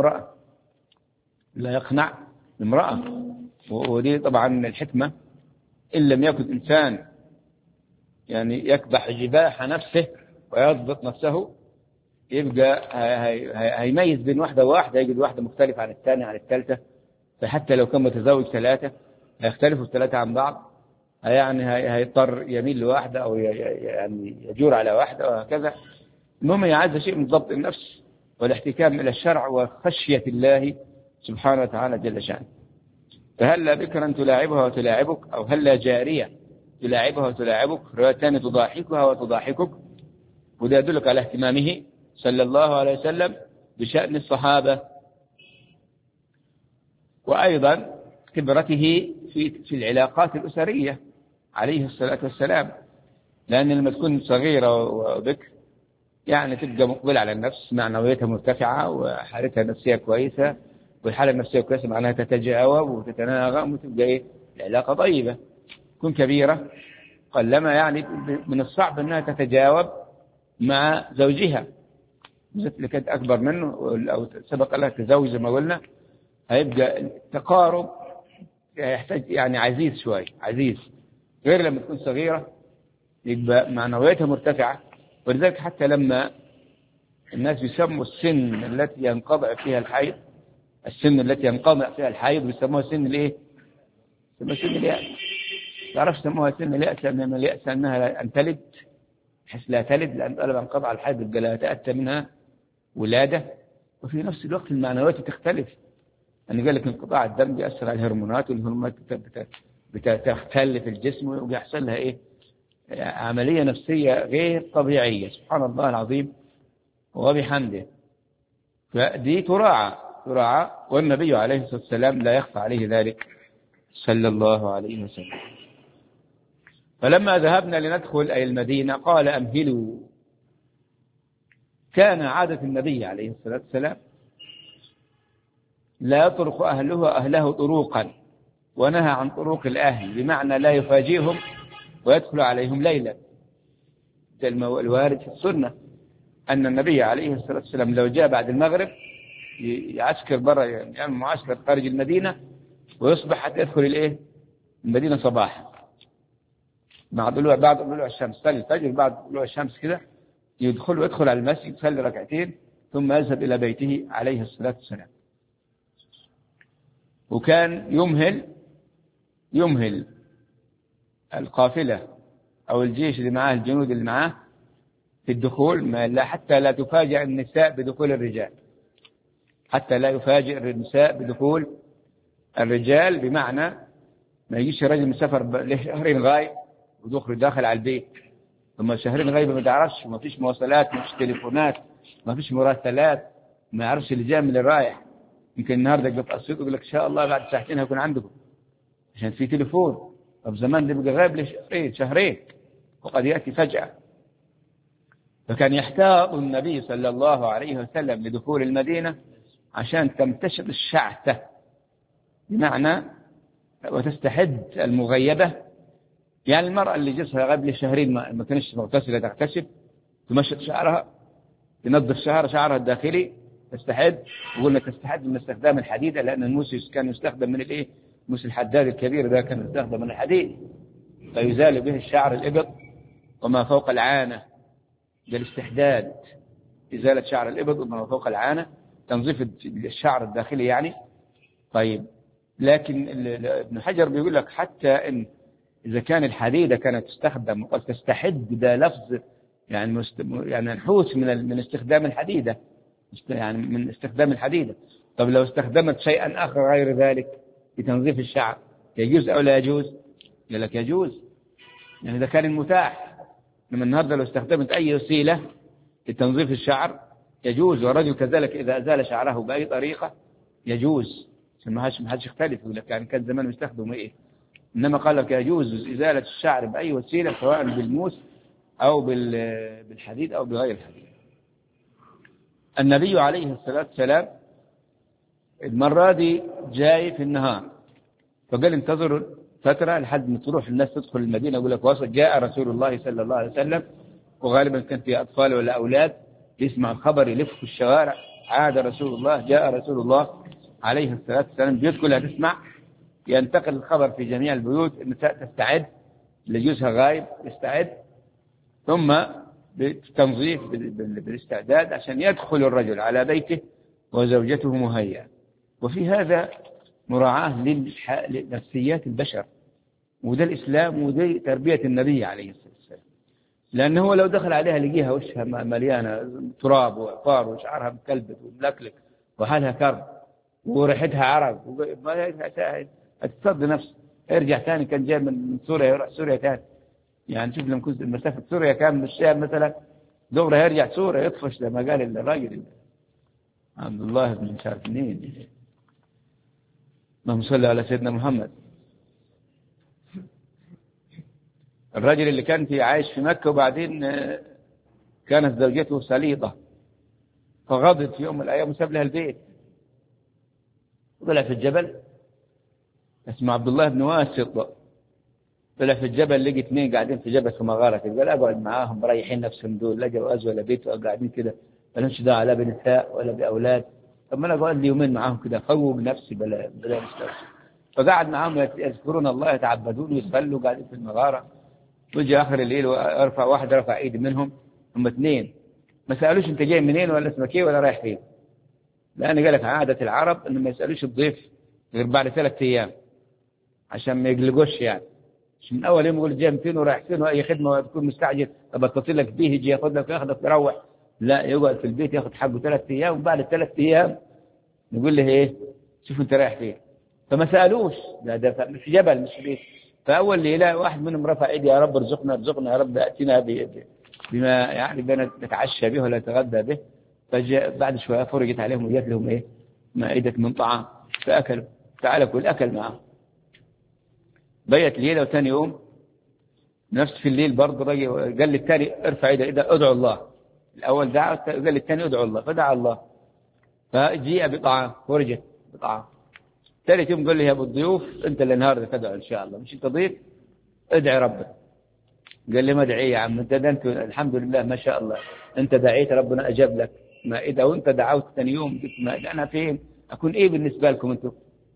يقنع بامرأة. ودي طبعا الحكمة، إن لم يكن إنسان يعني يكبح جباح نفسه ويضبط نفسه، يبقى هيميز بين واحدة وواحدة، يجد واحدة مختلفة عن الثانية عن الثالثة. فحتى لو كان متزوج 3 هيختلفوا 3 عن بعض، يعني هيضطر يميل لواحدة أو يعني يجور على واحدة وهكذا. المهم هي عايزة شيء من ضبط النفس والاحتكام إلى الشرع وخشية الله سبحانه وتعالى جل شأنه. فهلا بكرا تلاعبها وتلاعبك، أو هلا جارية تلاعبها وتلاعبك، روايتان تضاحكها وتضاحكك. وده يدلك على اهتمامه صلى الله عليه وسلم بشأن الصحابة، وأيضا خبرته في العلاقات الأسرية عليه الصلاة والسلام. لأن لما تكون صغيرة وبكر يعني تبقى مقبلة على النفس، معنويتها مرتفعة وحالتها النفسية كويسة، والحالة النفسية كويسة معناها تتجاوب وتتناغم وتبقى العلاقة طيبة. تكون كبيرة قلما يعني من الصعب أنها تتجاوب مع زوجها، بالذات اللي كانت أكبر منه أو سبق لها تزوج زي ما قلنا، هيبقى التقارب يحتاج يعني عزيز شوي، عزيز، غير لما تكون صغيرة يبقى معنوياتها مرتفعة. ولذلك حتى لما الناس بيسموا السن التي ينقطع فيها الحيض، السن التي ينقطع فيها الحيض بيسموها سن الايه؟ بيسموها سن اليأس. تعرفش سموها سن اليأس لأن اليأس أنها أن تلد، بحيث لا تلد، لأن طالما انقطع الحيض يبقى لا تأتى منها ولادة. وفي نفس الوقت المعنويات تختلف. أنا قال لك انقطاع الدم بيأثر على الهرمونات، والهرمونات بتختل في الجسم ويحصل لها إيه؟ عملية نفسية غير طبيعية، سبحان الله العظيم وبحمده. فدي تراعى، والنبي عليه الصلاة والسلام لا يخفى عليه ذلك صلى الله عليه وسلم. فلما ذهبنا لندخل أي المدينة قال أمهلوا. كان عادة النبي عليه الصلاة والسلام لا يطرق أهله طروقا، ونهى عن طروق الأهل، بمعنى لا يفاجئهم ويدخل عليهم ليلا. الوارد في السنة أن النبي عليه الصلاة والسلام لو جاء بعد المغرب يعسكر برا، يعني معسكر خارج المدينة، ويصبح حتى يدخل المدينة صباحا بعد طلوع الشمس، صلي الفجر بعد طلوع الشمس كده يدخل على المسجد يصلي ركعتين ثم يذهب إلى بيته عليه الصلاة والسلام. وكان يمهل القافلة أو الجيش اللي معاه، الجنود اللي معاه في الدخول، حتى لا تفاجئ النساء بدخول الرجال، حتى لا يفاجئ النساء بدخول الرجال، بمعنى ما يجيش رجل مسافر لشهرين غايب ودخل داخل على البيت، ثم شهرين غايب ما تعرفش، ما فيش مواصلات، ما فيش تليفونات، ما فيش مراسلات، ما يعرفش اللي جاي من اللي رايح. يمكن النهارده يبقى الصوت يقول لك إن شاء الله بعد ساعتين هيكون عندكم عشان في تليفون. طب زمان ده بقى غايب شهرين وقد يأتي فجأة. فكان يحتاط النبي صلى الله عليه وسلم لدخول المدينة عشان تمتشط الشعثة، بمعنى وتستحد المغيبة. يعني المرأة اللي جسها قبل شهرين ما كانش مغتسلة تغتسل، تمشط شعرها، تنظف شعرها الداخلي، تستحد. وقلنا تستحد من استخدام الحديدة، لأن الموس كان يستخدم من موس الحداد الكبير ده كان يستخدم من الحديد، فيزال به الشعر الإبط وما فوق العانة. ده الاستحداد، إزالة شعر الإبط وما فوق العانة، تنظيف الشعر الداخلي يعني. طيب، لكن ابن حجر بيقول لك حتى إن إذا كان الحديدة كانت تستخدم وقد تستحد، ده لفظ يعني منحوس من استخدام الحديدة، يعني من استخدام الحديدة. طب لو استخدمت شيئا آخر غير ذلك لتنظيف الشعر يجوز أو لا يجوز؟ يقول لك يجوز، يعني إذا كان المتاح. من النهاردة لو استخدمت أي وسيلة لتنظيف الشعر يجوز، والرجل كذلك إذا أزال شعره بأي طريقة يجوز، ما حدش يختلف. يقول لك يعني كان زمان يستخدم إنما قال لك يجوز إزالة الشعر بأي وسيلة، سواء بالموس أو بالحديد أو بغير الحديد. النبي عليه الصلاة والسلام المرة دي جاي في النهار، فقال انتظروا فترة لحد ما تروح الناس تدخل المدينة. يقول لك وصل جاء رسول الله صلى الله عليه وسلم، وغالبا كان في أطفال ولا أولاد يسمع الخبر يلف في الشوارع، عاد رسول الله، جاء رسول الله عليه الصلاة والسلام. بيوت كلها تسمع، ينتقل الخبر في جميع البيوت، النساء تستعد، لجوزها غايب يستعد، ثم بالتنظيف بالاستعداد عشان يدخل الرجل على بيته وزوجته مهيئة. وفي هذا مراعاة لنفسيات البشر، وده الإسلام، وده تربية النبي عليه الصلاة والسلام. لأنه هو لو دخل عليها لقيها وشها مليانة تراب وعفار وشعرها مكلبت وملكلك وحالها كرب وريحتها عرق ما هتصد نفسه. يرجع ثاني، كان جاي من سوريا يروح سوريا ثاني. يعني شوف لما كنت مسافة سوريا كان من الشام مثلا دوره يرجع سوريا يطفش لما قال الراجل عبد الله بن مش عارف منين. اللهم صل على سيدنا محمد. الرجل اللي كان عايش في مكة وبعدين كانت زوجته سليطة فغضب في يوم من الأيام وساب لها البيت وطلع في الجبل. اسمه عبد الله بن واسط. طلع في الجبل لقي اثنين قاعدين في جبل في مغارة، قال أقعد معاهم مريحين نفسهم دول، لا جواز ولا بيت وقاعدين كده ما لهمش دعوة لا بنساء ولا بأولاد. طب ما أنا أقعد لي يومين معاهم كده فوق نفسي بلا مستوى. فقعد معاهم يذكرون الله يتعبدون ويصلوا قاعدين في المغارة. وجي آخر الليل واحد رفع ايدي منهم، هم اثنين ما سألوش انت جاي منين ولا اسمك ايه ولا رايح فين، لأن قال لك عادة العرب انه ما يسألوش الضيف غير بعد 3 أيام عشان ما يقلقوش. يعني مش من اول يوم يقول جاي من فين ورايح فين واي خدمه وتكون مستعجل طب اتصل لك به يجي ياخذ لك ياخذك يروح. لا، يقعد في البيت ياخذ حقه 3 أيام وبعد 3 أيام نقول له ايه شوف انت رايح فين. فما سألوش، ده في جبل مش في بيت. فأول ليلة واحد منهم رفع ايدي يا رب ارزقنا يا رب اتنا بما يعني نتعشى به ولا نتغدى به. فجاء بعد شوية فرجت عليهم وجات لهم ايه مائدة من طعام فأكلوا. تعالى كل أكل معه. بيت ليلة وثاني يوم نفس في الليل برضه قال للثاني ارفع ايدك ادعو الله. الأول دعا قال للثاني ادعو الله فدعا الله فجيء بطعام فرجت بطعام. ثالث يوم قال لي يا ابو الضيوف انت اللي النهارده تدعو ان شاء الله مش انت ضيف ادعي ربك. قال لي ما ادعي يا عم انت الحمد لله ما شاء الله انت دعيت ربنا اجاب لك. ما اذا وانت دعوت ثاني يوم قلت ما انا فين اكون ايه بالنسبه لكم انتم؟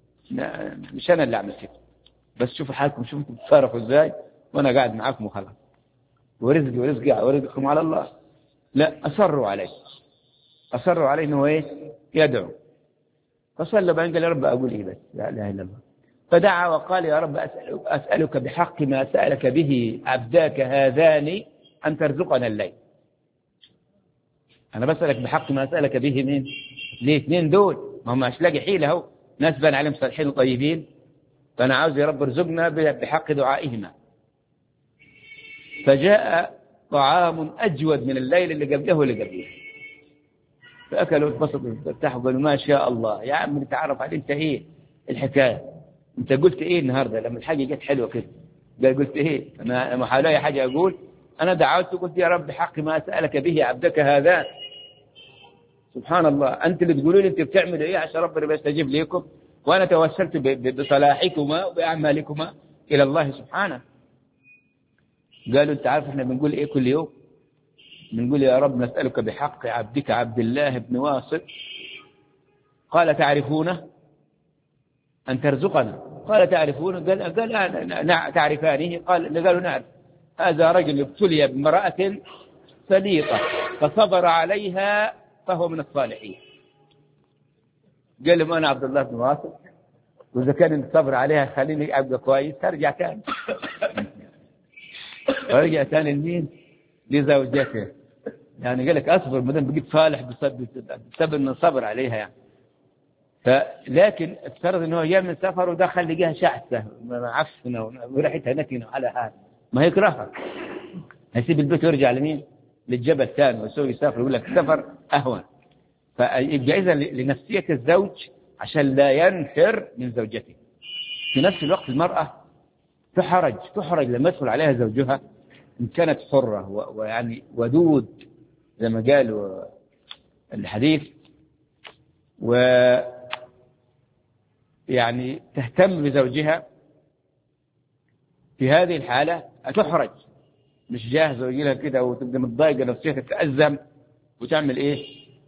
مش انا اللي عملت كده بس شوفوا حالكم شوفوا تتصرفوا ازاي وانا قاعد معاكم وخلاص ورزقي ورزقكم على الله. لا اصروا عليه انه ايه يدعو. فصلى بعدين قال يا رب أقول إيه بس لا إله إلا الله. فدعا وقال يا رب أسألك بحق ما سألك به عبداك هذان أن ترزقنا الليل. أنا بسألك بحق ما سألك به مين؟ ليه 2 دول ما هم مش لاقي حيلة هو ناس بان عليهم صالحين وطيبين. فأنا عاوز يا رب ارزقنا بحق دعائهما. فجاء طعام أجود من الليل اللي قبله واللي قبله. فأكلوا اتبسطوا ارتاحوا قالوا ما شاء الله يا عم نتعرف عليك انت ايه الحكاية انت قلت ايه النهاردة لما الحاجة جت حلوة كده. قال قلت ايه انا ما حاولي حاجة اقول انا دعوت وقلت يا رب حق ما سألك به عبدك هذا. سبحان الله انت اللي تقولوا لي انت بتعملوا ايه عشان ربنا بيستجيب لكم وانا توسلت بصلاحكما وبأعمالكما الى الله سبحانه. قالوا انت عارف احنا بنقول ايه كل يوم بنقول يا رب نسألك بحق عبدك عبد الله بن واسط. قال تعرفونه أن ترزقنا. قال تعرفونه قال تعرفانه قالوا نعرف. هذا رجل ابتلي بامرأة سليطة فصبر عليها فهو من الصالحين. قال لهم أنا عبد الله بن واسط وإذا كان الصبر عليها خليني أبقى كويس هرجع تاني. ورجع تاني لمين؟ لزوجته. يعني قال لك أصبر مدام بقيت صالح بسبب أنه صبر عليها يعني. لكن افترض أنه جاء من سفر ودخل لقاها شعثة معفنة وريحتها نتنة على هذا ما هيكرهها هيسيب البيت ويرجع لمين؟ للجبل ثاني ويسوي يسافر ويقول لك السفر أهون. فيبقى إذا لنفسية الزوج عشان لا ينفر من زوجته. في نفس الوقت المرأة تحرج لما يدخل عليها زوجها إن كانت حرة ويعني ودود زي ما قالوا الحديث ويعني تهتم بزوجها. في هذه الحالة تحرج مش جاهزة ويجي لها كده وتبقى متضايقة نفسيتها تتأزم وتعمل إيه.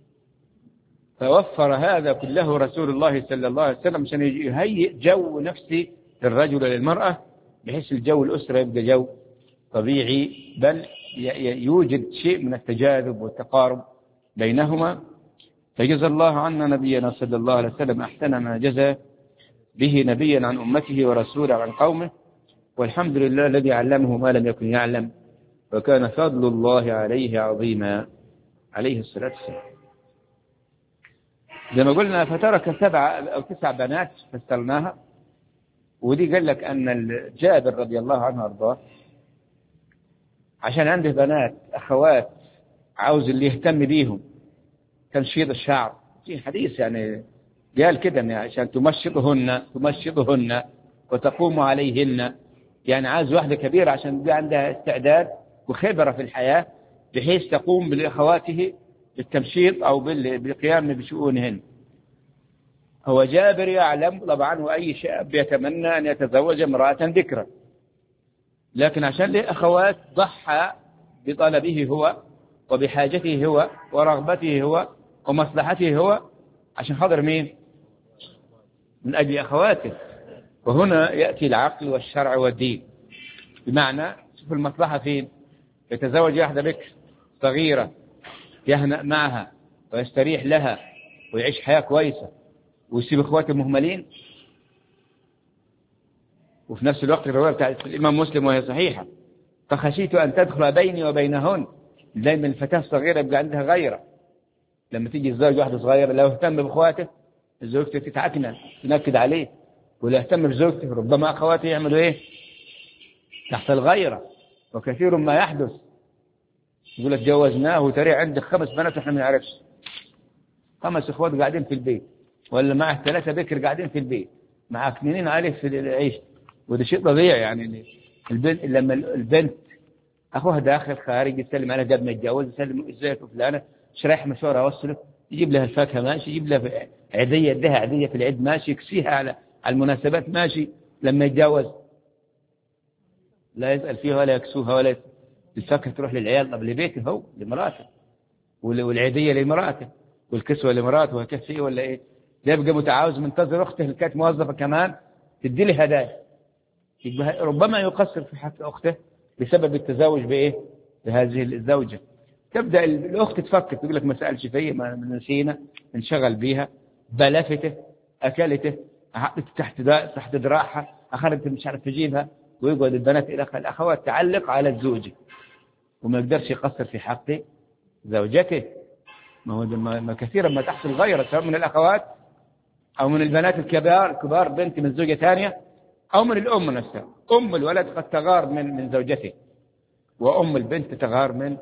فوفر هذا كله رسول الله صلى الله عليه وسلم عشان يهيئ جو نفسي للرجل وللمرأة بحيث الجو الأسرة يبقى جو طبيعي بل يوجد شيء من التجاذب والتقارب بينهما. فجزى الله عنا نبينا صلى الله عليه وسلم أحسن ما جزى به نبيا عن أمته ورسولا عن قومه. والحمد لله الذي علمه ما لم يكن يعلم وكان فضل الله عليه عظيما عليه الصلاة والسلام. زي ما قلنا فترك 7 أو 9 بنات فسرناها. ودي قال لك أن جابر رضي الله عنه وارضاه عشان عنده بنات أخوات عاوز اللي يهتم بيهم تنشيط الشعر، في حديث يعني قال كده عشان تمشطهن وتقوم عليهن، يعني عايز واحدة كبيرة عشان يبقى عندها استعداد وخبرة في الحياة بحيث تقوم بأخواته بالتمشيط أو بالقيام بشؤونهن. هو جابر يعلم طبعا وأي شاب يتمنى أن يتزوج امرأة ذكرا، لكن عشان له أخوات ضحى بطلبه هو وبحاجته هو ورغبته هو ومصلحته هو عشان خاطر مين؟ من أجل أخواته. وهنا يأتي العقل والشرع والدين، بمعنى شوف المصلحة فين؟ يتزوج واحدة بكر صغيرة يهنأ معها ويستريح لها ويعيش حياة كويسة ويسيب اخواته مهملين. وفي نفس الوقت الرواية بتاعت الإمام مسلم وهي صحيحة فخشيت أن تدخل بيني وبينهن. دايما الفتاة الصغيرة يبقى عندها غيرة، لما تيجي الزوج واحدة صغيرة لو اهتم بأخواته زوجته تتعكنن تنكد عليه، ولا اهتم بزوجته ربما أخواته يعملوا إيه؟ تحت الغيرة. وكثير ما يحدث يقول لك جوزناه وترى عندك 5 بنات وإحنا ما نعرفش، 5 إخوات قاعدين في البيت ولا معه 3 بكر قاعدين في البيت معك 2 عليه في العيش. وده شيء طبيعي يعني البنت لما البنت أخوها داخل خارج يسلم عليها قبل ما يتجوز يسلم ازيك فلانة ايش رايح مشوار اوصله، يجيب لها الفاكهة ماشي، يجيب لها عيدية يديها عيدية في العيد ماشي، يكسيها على المناسبات ماشي. لما يتجوز لا يسأل فيها ولا يكسوها ولا الفاكهة تروح للعيال، طب لبيته هو لمراته والعيدية لمراته والكسوة لمراته وهكذا ولا ايه؟ يبقى متعاوز منتظر اخته اللي كانت موظفة كمان تدي له هدايا، ربما يقصر في حق اخته بسبب التزاوج بايه؟ بهذه الزوجة. تبدأ الأخت تفكر تقول لك ما سألش فيا ما نسينا انشغل بيها بلفته أكلته تحت ذراعها أخرت مش عارف تجيبها، ويقعد البنات الأخوات تعلق على الزوج وما يقدرش يقصر في حق زوجته. ما كثيرا ما تحصل غيرة سواء من الأخوات أو من البنات الكبار بنت من زوجة ثانية أو من الأم نفسها. أم الولد قد تغار من زوجته، وأم البنت تغار من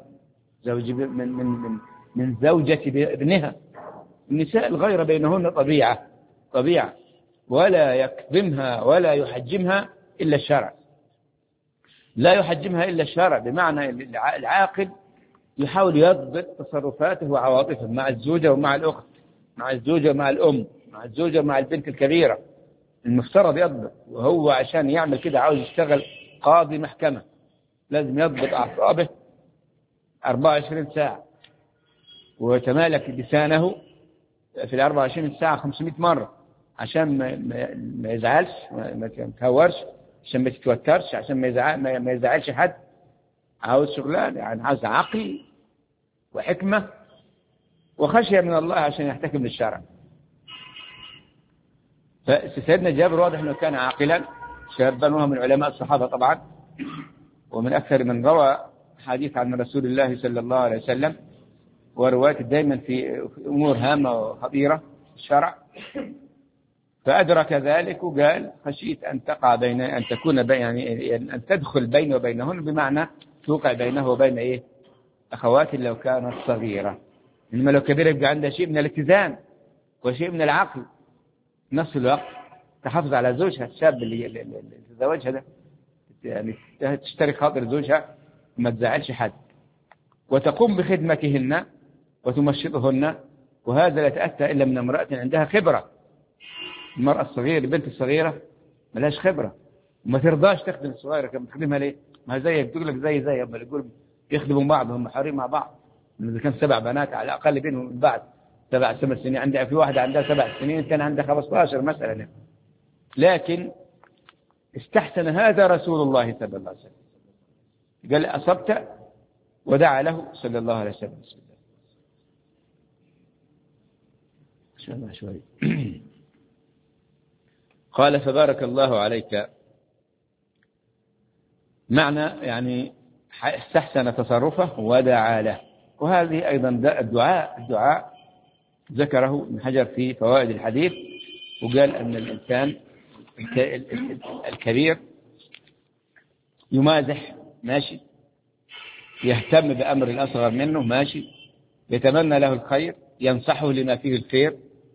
زوجة ابنها. النساء الغيرة بينهن طبيعة ولا يكظمها ولا يحجمها إلا الشرع. لا يحجمها إلا الشرع، بمعنى العاقل يحاول يضبط تصرفاته وعواطفه مع الزوجة ومع الأخت، مع الزوجة ومع الأم، مع الزوجة ومع البنت الكبيرة. المفترض يضبط، وهو عشان يعمل كده عاوز يشتغل قاضي محكمة لازم يضبط أعصابه 24 ساعة ويتمالك لسانه في 24 ساعة 500 مرة عشان ما يزعلش ما يتهورش، عشان ما تتوترش، عشان ما يزعلش حد. عاوز شغلان يعني عاوز عقل وحكمة وخشية من الله عشان يحتكم للشرع. فسيدنا جابر واضح أنه كان عاقلا شابا، وهو من علماء الصحابة طبعا، ومن أكثر من روى حديث عن رسول الله صلى الله عليه وسلم، وروايته دائما في أمور هامة وخطيرة في الشرع. فأدرك ذلك وقال خشيت أن تقع أن تكون يعني أن تدخل بينه وبينهن، بمعنى توقع بينه وبين إيه؟ أخوات لو كانت صغيرة. إنما لو كبيرة يبقى عندها شيء من الاتزان وشيء من العقل، في نفس الوقت تحافظ على زوجها الشاب اللي تزوجها ده، يعني تشتري خاطر زوجها وما تزعلش حد، وتقوم بخدمتهن وتمشطهن. وهذا لا يتأتى إلا من امرأة عندها خبرة. المرأة الصغيرة البنت الصغيرة ما لهاش خبرة وما ترضاش تخدم الصغيرة، كم تخدمها ليه؟ ما زيك تقول لك زي أما يقول يخدموا بعض هم حريم مع بعض. إذا كان 7 بنات على الأقل بينهم من بعد 7 سنين، عندها في واحدة عندها 7 سنين كان عندها 15 مثلا. لكن استحسن هذا رسول الله صلى الله عليه وسلم، قال أصبت ودعا له صلى الله عليه وسلم. شوي قال فبارك الله عليك، معنى يعني استحسن تصرفه ودعا له. وهذه أيضا الدعاء ذكره ابن حجر في فوائد الحديث، وقال أن الإنسان الكبير يمازح ماشي، يهتم بأمر الأصغر منه ماشي، يتمنى له الخير، ينصحه لما فيه الخير،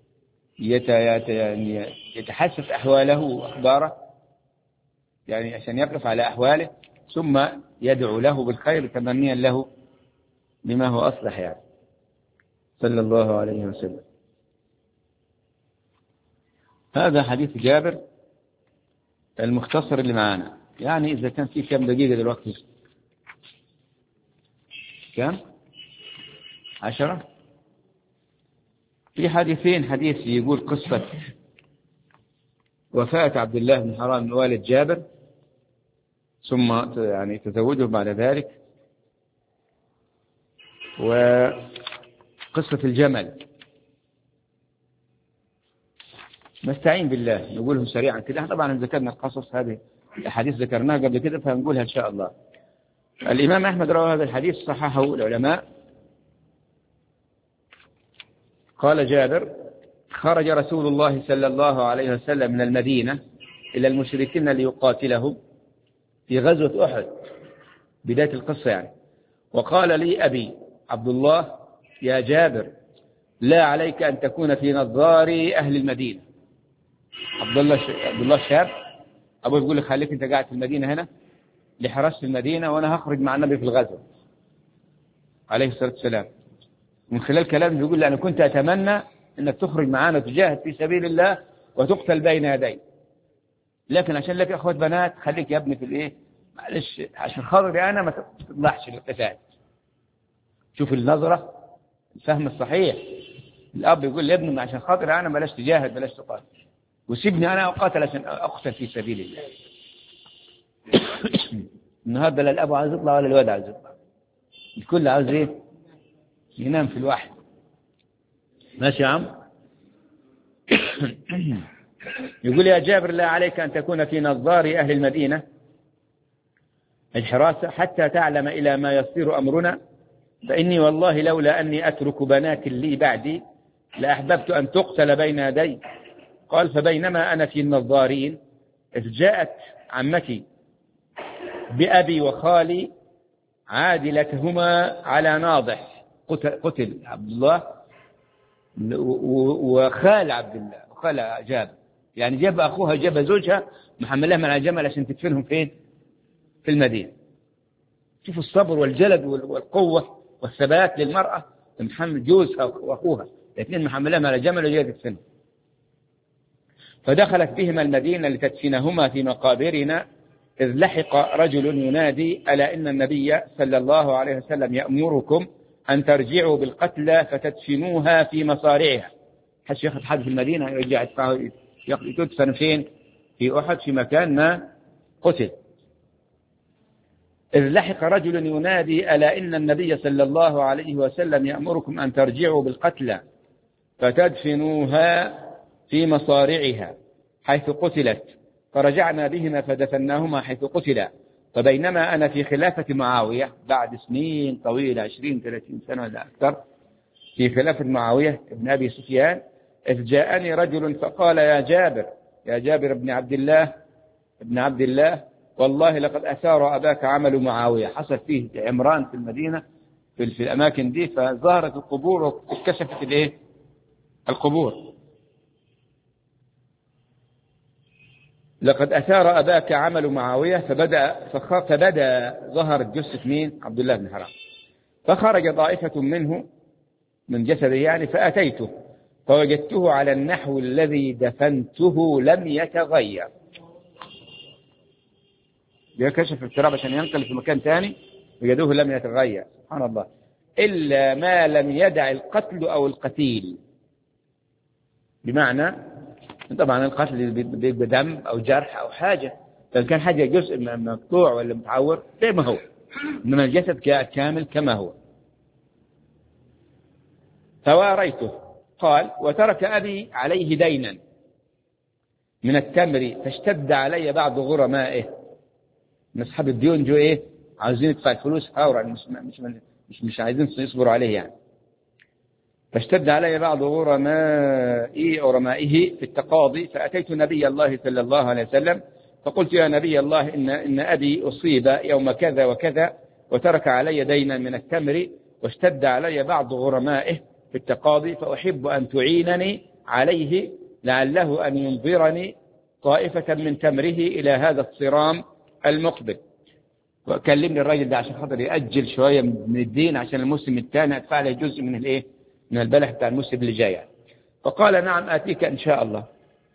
يتحسس أحواله وأخباره يعني عشان يقف على أحواله، ثم يدعو له بالخير تمنيا له بما هو أصلح يعني صلى الله عليه وسلم. هذا حديث جابر المختصر اللي معانا. يعني إذا كان في كم دقيقة دلوقتي؟ كم؟ 10. في حديثين، حديث يقول قصة وفاة عبد الله بن حرام من والد جابر ثم يعني تزوجه بعد ذلك، وقصة الجمل. نستعين بالله نقولهم سريعا كده. طبعا ذكرنا القصص، هذه الحديث ذكرناها قبل كده فهنقولها إن شاء الله. الإمام أحمد روى هذا الحديث، صححه العلماء. قال جابر: خرج رسول الله صلى الله عليه وسلم من المدينة إلى المشركين ليقاتلهم في غزوة أحد، بداية القصة يعني. وقال لي أبي عبد الله: يا جابر، لا عليك أن تكون في نظار أهل المدينة. عبد الله شاب، أبوه يقول له خليك أنت قاعد في المدينة هنا لحراسة المدينة، وأنا هخرج مع النبي في الغزوة عليه الصلاة والسلام. من خلال كلامه يقول لي: أنا كنت أتمنى أنك تخرج معنا وتجاهد في سبيل الله وتقتل بين يدي، لكن عشان لك أخوات بنات خليك يا ابني في الإيه، معلش عشان خاطري أنا ما تطلعش للقتال. شوف النظرة، الفهم الصحيح. الأب يقول لابنه: عشان خاطري أنا بلاش تجاهد، بلاش تقاتل، وسيبني أنا أقاتل عشان أقتل في سبيل الله. النهارده لا الأب عايز يطلع ولا الولد عايز يطلع، الكل عاوز إيه؟ ينام في الواحد. ماشي يا عم. يقول: يا جابر، لا عليك أن تكون في نظار أهل المدينة الحراسة حتى تعلم إلى ما يصير أمرنا، فإني والله لولا أني أترك بنات لي بعدي لأحببت أن تقتل بين يدي. قال: فبينما أنا في النظارين إذ جاءت عمتي بأبي وخالي عادلتهما على ناضح. قتل عبد الله وخال عبد الله وخال جابر، يعني جاب أخوها جاب زوجها محملهم على جمل عشان تدفنهم فين؟ في المدينة. شوفوا الصبر والجلد والقوة والثبات للمرأة، محمل جوزها وأخوها الاثنين محملهم على جمل وجاء تدفنهم. فدخلت بهما المدينة لتدفنهما في مقابرنا، إذ لحق رجل ينادي: ألا إن النبي صلى الله عليه وسلم يأمركم أن ترجعوا بالقتلى فتدفنوها في مصارعها. حش ياخذ حد في المدينة يرجع تدفن فين؟ في أحد، في مكان ما قتل. إذ لحق رجل ينادي: ألا إن النبي صلى الله عليه وسلم يأمركم أن ترجعوا بالقتلى فتدفنوها في مصارعها حيث قتلت. فرجعنا بهما فدفناهما حيث قتلا. فبينما أنا في خلافة معاوية بعد سنين طويلة 20-30 سنة ولا أكثر، في خلافة معاوية ابن أبي سفيان، إذ جاءني رجل فقال: يا جابر ابن عبد الله، والله لقد أثار أباك عمل معاوية. حصل فيه عمران في المدينة في الأماكن دي، فظهرت القبور واتكشفت القبور. لقد أثار أباك عمل معاوية. فبدأ ظهر جثة مين؟ عبد الله بن حرام. فخرج طائفة منه من جسده يعني، فأتيته فوجدته على النحو الذي دفنته لم يتغير. كشف التراب عشان ينقل في مكان ثاني، وجدوه لم يتغير. سبحان الله. إلا ما لم يدع القتل أو القتيل، بمعنى طبعا القتل بدم أو جرح أو حاجة، فإن كان حاجة جزء مقطوع ولا متعور زي ما هو، إنما الجسد كامل كما هو. فواريته. قال: وترك أبي عليه دينا من التمر فاشتد علي بعض غرمائه. من أصحاب الديون جو عاوزين يدفع الفلوس فورا، مش عايزين يصبروا عليه يعني. فاشتد علي بعض غرمائه في التقاضي، فأتيت نبي الله صلى الله عليه وسلم فقلت يا نبي الله إن أبي أصيب يوم كذا وكذا وترك علي دينا من التمر، واشتد علي بعض غرمائه في التقاضي، فأحب أن تعينني عليه لعله أن ينظرني طائفة من تمره إلى هذا الصرام المقبل. وكلمني الراجل ده عشان خاطر يأجل شوية من الدين عشان الموسم الثاني أدفع له جزء من البلح بتاع الموسم اللي جاي. فقال نعم آتيك إن شاء الله.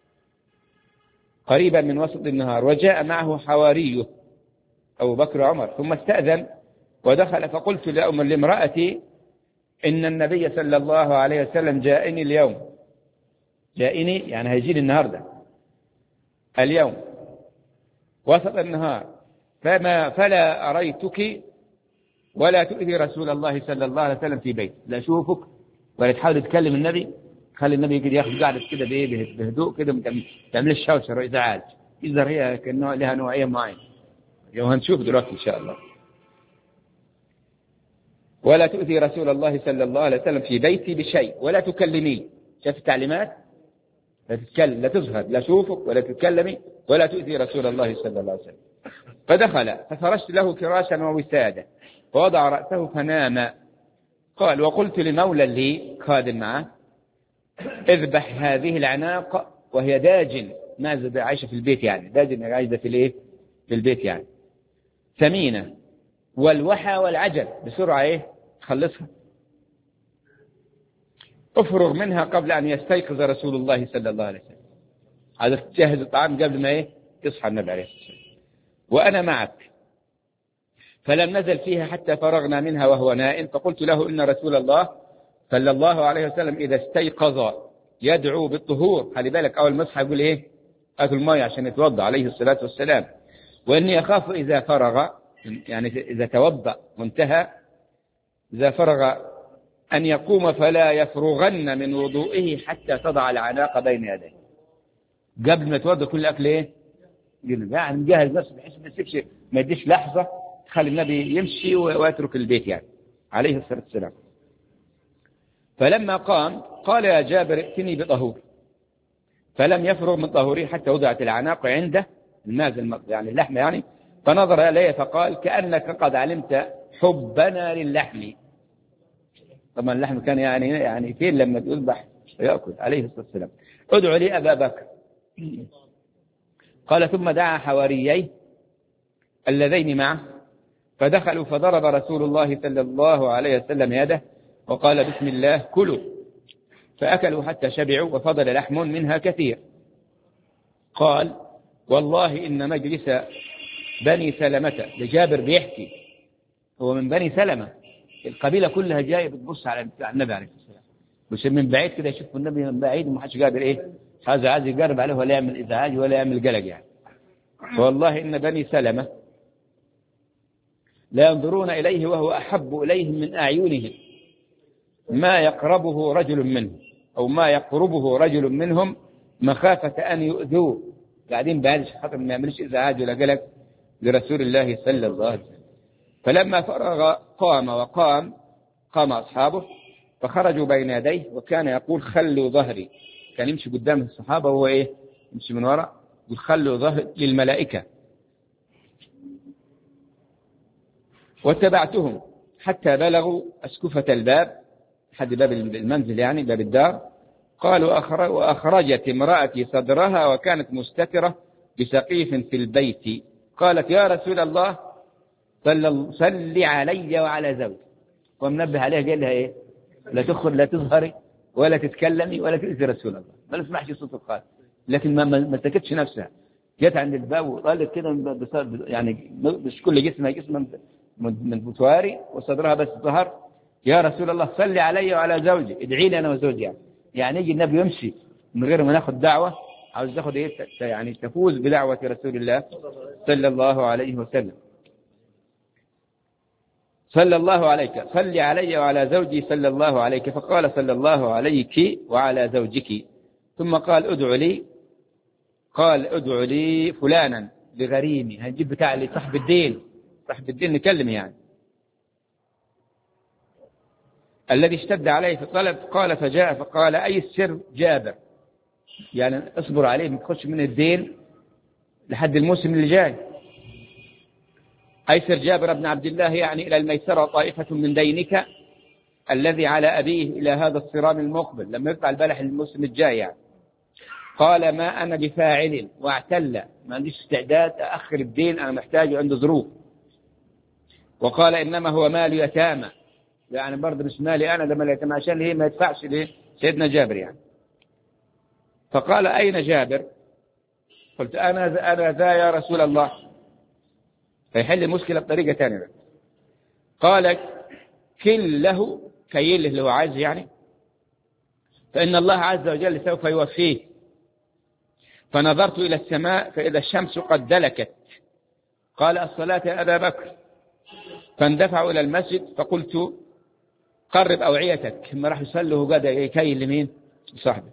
قريبا من وسط النهار وجاء معه حواريه أبو بكر وعمر، ثم استأذن ودخل، فقلت لامرأتي إن النبي صلى الله عليه وسلم جاءني اليوم، جاءني يعني هيجيني النهاردة اليوم وسط النهار، فلا أريتك ولا تؤذي رسول الله صلى الله عليه وسلم في بيت، لا أشوفك ولا تحاول تكلم النبي، خلي النبي يجي ياخذ قاعدة كده بهدوء كده، ما تعملش شوشرة وإزعاج، إذا هي كأنه لها نوعية معينة وهنشوف دلوقتي إن شاء الله. ولا تؤذي رسول الله صلى الله عليه وسلم في بيتي بشيء ولا تكلمي. شاف التعليمات؟ لا تتكلم، لا تظهر، لا أشوفك ولا تتكلمي ولا تؤذي رسول الله صلى الله عليه وسلم. فدخل ففرشت له فراشا ووسادة فوضع رأسه فنام. قال وقلت لمولى لي خادم معه اذبح هذه العناق وهي داجن، ماذا عايشة في البيت يعني، داجن عايشة في البيت يعني، ثمينة، والوحى والعجل بسرعة خلصها، افرغ منها قبل أن يستيقظ رسول الله صلى الله عليه وسلم. هذا تجهز الطعام قبل ما يصحى النبي عليه الصلاة والسلام، وأنا معك. فلم نزل فيها حتى فرغنا منها وهو نائم. فقلت له إن رسول الله صلى الله عليه وسلم إذا استيقظ يدعو بالطهور، خلي بالك أول ما يصحى يقول أكل ماء عشان يتوضأ عليه الصلاة والسلام، وإني أخاف إذا فرغ يعني إذا توضأ وانتهى إذا فرغ أن يقوم فلا يفرغن من وضوئه حتى تضع العناق بين يديه. قبل ما يتوضأ كل أكل يعني مجهز نفسه بحيث ما يديش لحظة تخلي النبي يمشي ويترك البيت يعني عليه الصلاة والسلام. فلما قام قال يا جابر ائتني بطهور، فلم يفرغ من طهوره حتى وضعت العناق عنده الماء يعني اللحم يعني، فنظر إلي فقال كأنك قد علمت حبنا للحم. طبعا اللحم كان يعني فين لما يذبح ويأكل عليه الصلاة والسلام. ادعو لي أبا بكر. قال ثم دعا حوارييه اللذين معه فدخلوا، فضرب رسول الله صلى الله عليه وسلم يده وقال بسم الله كلوا، فأكلوا حتى شبعوا وفضل لحم منها كثير. قال والله إن مجلس بني سلمة، لجابر بيحكي هو من بني سلمة، القبيلة كلها جاية بتبص على النبي عليه الصلاة والسلام، بس من بعيد كده يشوف النبي من بعيد وما حدش قادر هذا عايز يقرب عليه ولا يعمل إزعاج ولا يعمل قلق يعني. والله إن بني سلمة لا ينظرون إليه وهو أحب إليهم من أعينهم ما يقربه رجل منه أو ما يقربه رجل منهم مخافة أن يؤذوه، قاعدين بعد خاطر ما يعملش إزعاج ولا قلق لرسول الله صلى الله عليه وسلم. فلما فرغ قام أصحابه فخرجوا بين يديه وكان يقول خلوا ظهري، كان يمشي قدام الصحابة وهو يمشي من وراء يقول خلوا ظهري للملائكة. واتبعتهم حتى بلغوا أسكفة الباب، حد باب المنزل يعني باب الدار. قالوا وأخرجت امرأتي صدرها وكانت مستترة بسقيف في البيت. قالت يا رسول الله صل علي وعلى زوجي، ومنبه عليها قال لها لا تظهري ولا تتكلمي ولا تؤذي رسول الله، ما نسمعش صوت القاتل، لكن ما سكتش نفسها، جت عند الباب وقالت كده يعني مش كل جسمها جسم من بتواري وصدرها بس ظهر. يا رسول الله صل علي وعلى زوجي، ادعي لي انا وزوجي يعني يجي النبي يمشي من غير ما ناخذ دعوه، عاوز تاخذ يعني تفوز بدعوه رسول الله صلى الله عليه وسلم. صلى الله عليك صل علي وعلى زوجي صلى الله عليك، فقال صلى الله عليك وعلى زوجك، ثم قال ادعو لي فلانا بغريمي، هنجيب بتاع لي صاحب الدين صاحب الدين نكلم يعني. الذي اشتد عليه في الطلب قال فجاء فقال أي السر جابر، يعني اصبر عليه ما تخش من الدين لحد الموسم اللي جاي. أيسر جابر بن عبد الله يعني إلى الميسرة طائفة من دينك الذي على أبيه إلى هذا الصرام المقبل، لما يطلع البلح الموسم الجاي يعني. قال ما أنا بفاعل واعتل، ما عنديش استعداد أأخر الدين، أنا محتاج عنده ظروف. وقال إنما هو مال يتامى، يعني برضه مش مالي أنا، ده مال يتامى عشان هي ما يدفعش ليه سيدنا جابر يعني. فقال أين جابر؟ قلت أنا ذا يا رسول الله. فيحل المشكلة بطريقة ثانية. قال كل له كيل اللي هو عايز يعني، فإن الله عز وجل سوف يوفيه. فنظرت إلى السماء فإذا الشمس قد دلكت. قال الصلاة يا أبا بكر. فاندفعوا إلى المسجد فقلت قرب أوعيتك، ما راح يصلوا قد يكيل لمين؟ صاحبه.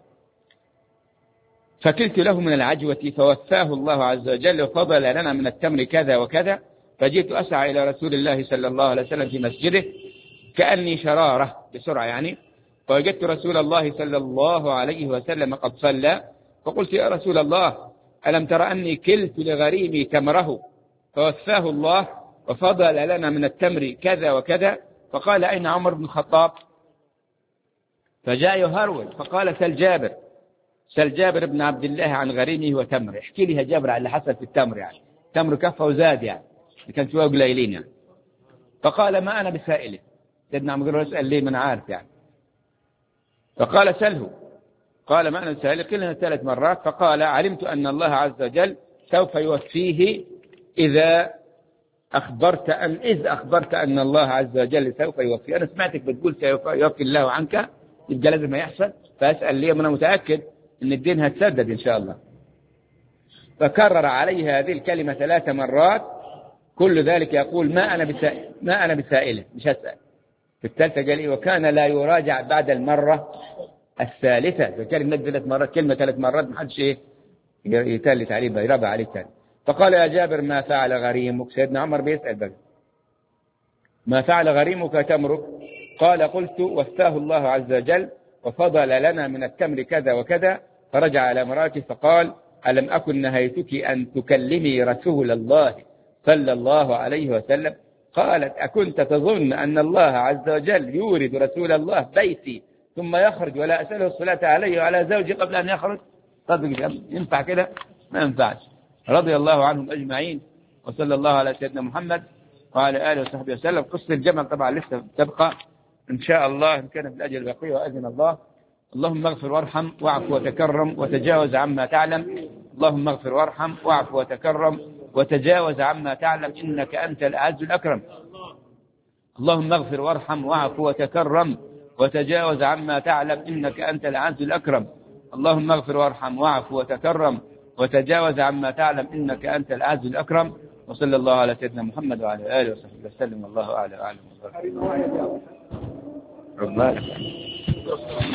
فكلت له من العجوة فوفاه الله عز وجل وفضل لنا من التمر كذا وكذا. فجئت أسعى إلى رسول الله صلى الله عليه وسلم في مسجده كأني شرارة بسرعة يعني، فوجدت رسول الله صلى الله عليه وسلم قد صلى. فقلت يا رسول الله ألم تر أني كلت لغريمي تمره فوفاه الله وفضل لنا من التمر كذا وكذا. فقال أين عمر بن الخطاب؟ فجاء يهرول فقال سل جابر بن عبد الله عن غريمه وتمره. احكي لي يا جابر على اللي حصل في التمر يعني، تمر كفى وزاد يعني، كان شوية قليلين يعني. فقال ما أنا بسائله. سيدنا عمر يسأل ليه؟ من عارف يعني. فقال سله. قال ما أنا بسائله. قلنا 3 مرات. فقال علمت أن الله عز وجل سوف يوفيه إذ أخبرت أن الله عز وجل سوف يوفيه. أنا سمعتك بتقول سوف يوفي الله عنك، يبقى لازم ما يحصل. فأسأل ليه؟ أنا متأكد أن الدين هتسدد إن شاء الله. فكرر عليه هذه الكلمة 3 مرات، كل ذلك يقول ما أنا بسائله، مش هسأل. في الثالثة قال إيه؟ وكان لا يراجع بعد المرة الثالثة. فكلمة 3 مرات، كلمة 3 مرات ما حدش إيه يتالي عليه يربع عليه تاني. فقال يا جابر ما فعل غريمك؟ سيدنا عمر بيسأل بقى ما فعل غريمك تمرك؟ قال قلت وفاه الله عز وجل وفضل لنا من التمر كذا وكذا. فرجع على امرأته فقال ألم أكن نهيتك أن تكلمي رسول الله صلى الله عليه وسلم؟ قالت أكنت تظن أن الله عز وجل يورد رسول الله بيتي ثم يخرج ولا أسأله الصلاة عليه وعلى زوجي قبل أن يخرج؟ صدق ينفع كده؟ ما ينفعش. رضي الله عنهم أجمعين، وصلى الله على سيدنا محمد وعلى آله وصحبه وسلم. قصة الجمل طبعا لسه تبقى إن شاء الله إن كان في الأجل البقية وأذن الله. اللهم اغفر وارحم واعف وتكرم وتجاوز عما تعلم. اللهم اغفر وارحم واعف وتكرم وتجاوز عما تعلم إنك أنت الأعز الأكرم. اللهم اغفر وارحم واعف وتكرم وتجاوز عما تعلم إنك أنت الأعز الأكرم. اللهم اغفر وارحم واعف وتكرم وتجاوز عما تعلم إنك أنت الأعز الأكرم. وصلى الله على سيدنا محمد وعلى آله وصحبه وسلم. الله أعلم.